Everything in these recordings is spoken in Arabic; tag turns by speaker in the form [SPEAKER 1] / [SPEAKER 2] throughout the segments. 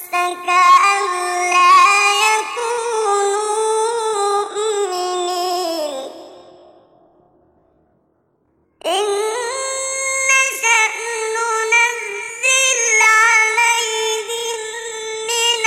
[SPEAKER 1] نفسك ألا يكونوا مؤمنين إن نشأ ننزل عليهم من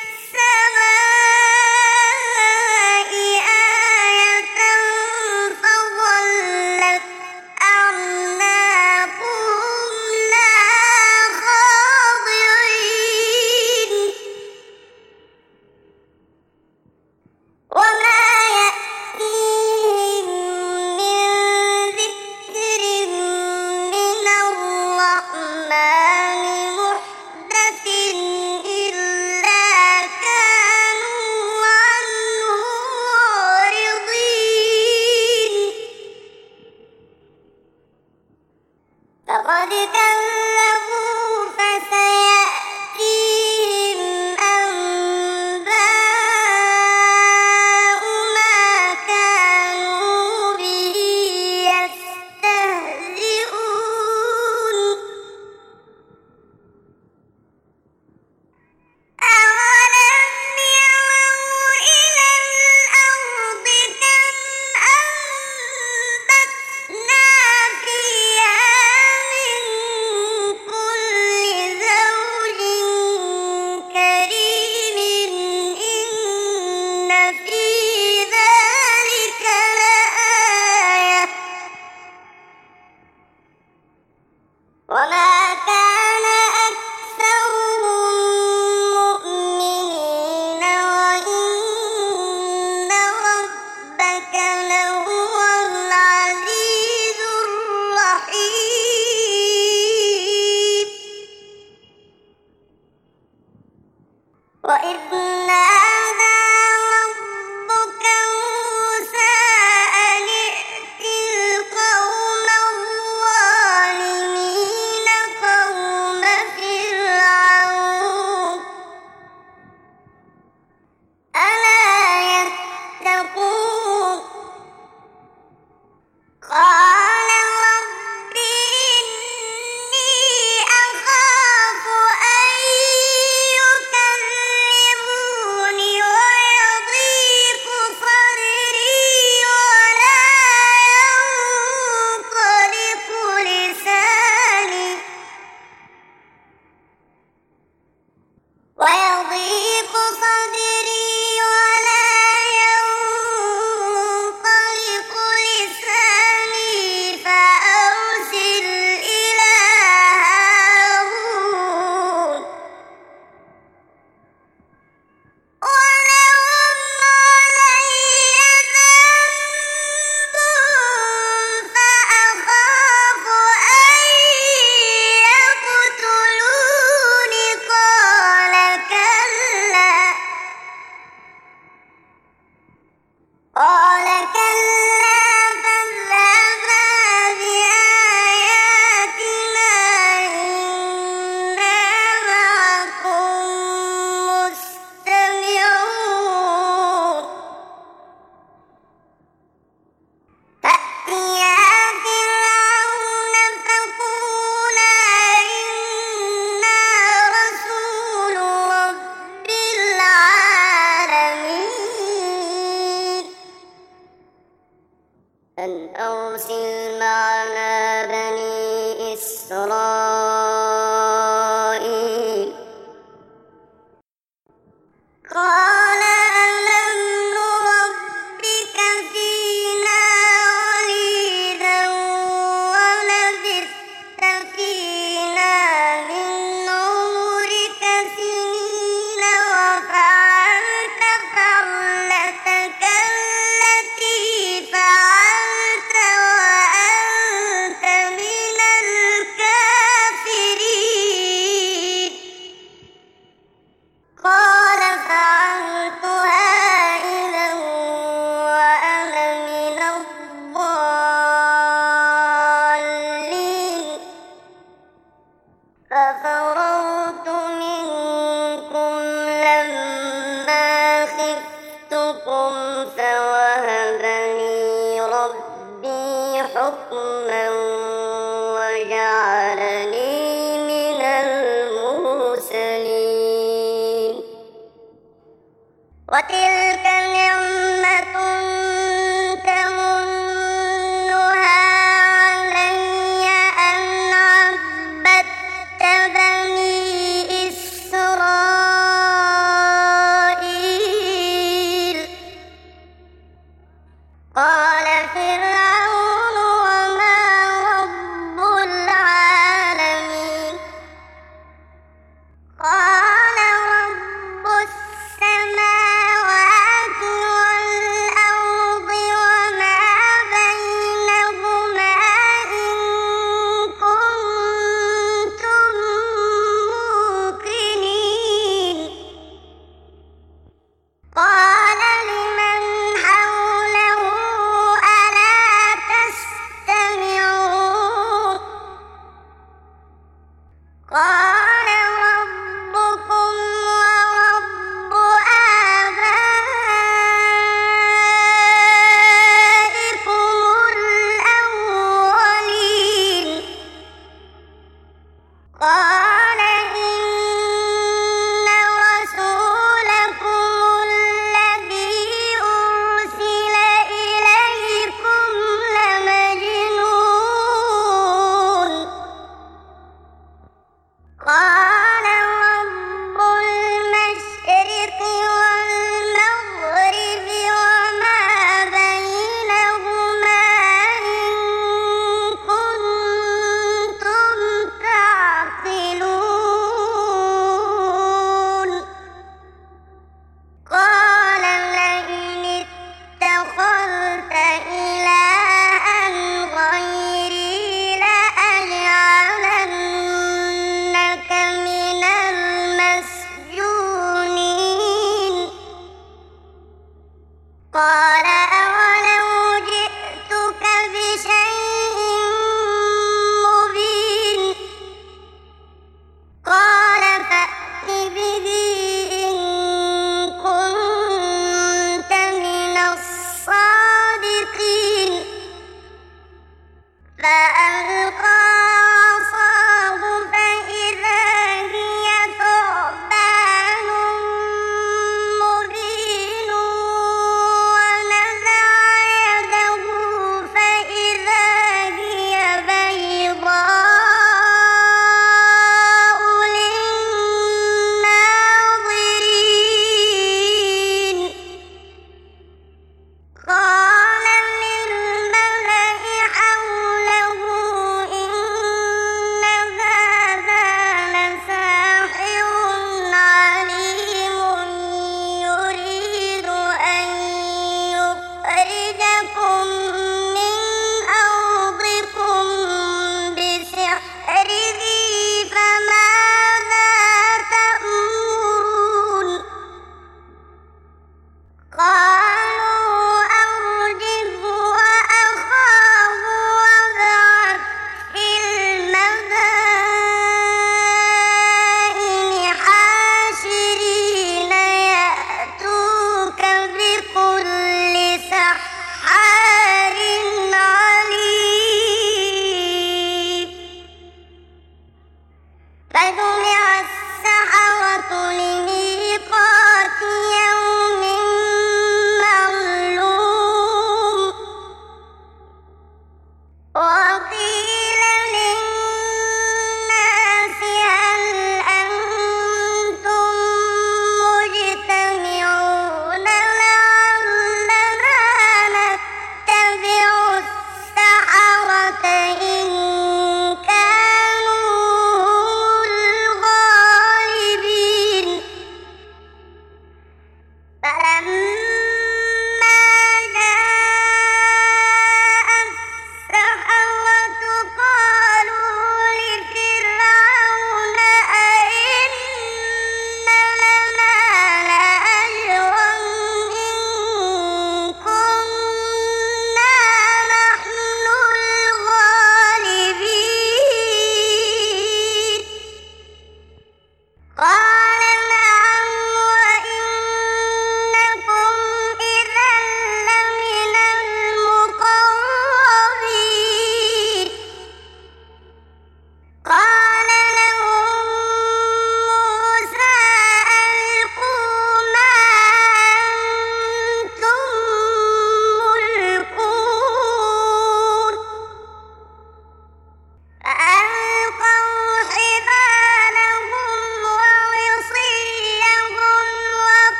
[SPEAKER 1] السماء آية فظلت أعناقهم لها خاضعين وما يأتيهم من ذكر من الرحمن محدث إلا كانوا عنه معرضين فقد كذبوا فسيأتيهم أنباء ما كانوا به يستهزئون أولم يروا إلى الأرض كم أنبتنا فيها من كل زوج كريم إن في ذلك لآية وما كان أكثرهم مؤمنين وإن ربك لهو العزيز الرحيم وإذ نادى ربك موسى أن ائت القوم الظالمين قوم فرعون ألا يتقون قال رب إني أخاف أن يكذبون ويضيق صدري ولا ينطلق لساني فأرسل إلى هارون ولهم علي ذنب فأخاف أن يقتلون قال كلا فاذهبا بآياتنا إنا معكم مستمعون فأتيا فرعون فقولا إنا رسول رب العالمين أن أرسل معنا بني إسرائيل قال ألم نربك فينا وليدا ولبثت فينا من عمرك سنين وفعلت فعلتك التي فعلت وأنت من الكافرين قال فعلتها إذا وأنا من الضالين ففررت منكم لما خفتكم فوهب لي ربي حكما وجعلني من المرسلين وتلك نعمة تمنها علي أن عبدت بني إسرائيل. قال فرعون وما رب العالمين. قال رب السماوات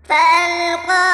[SPEAKER 1] فألقى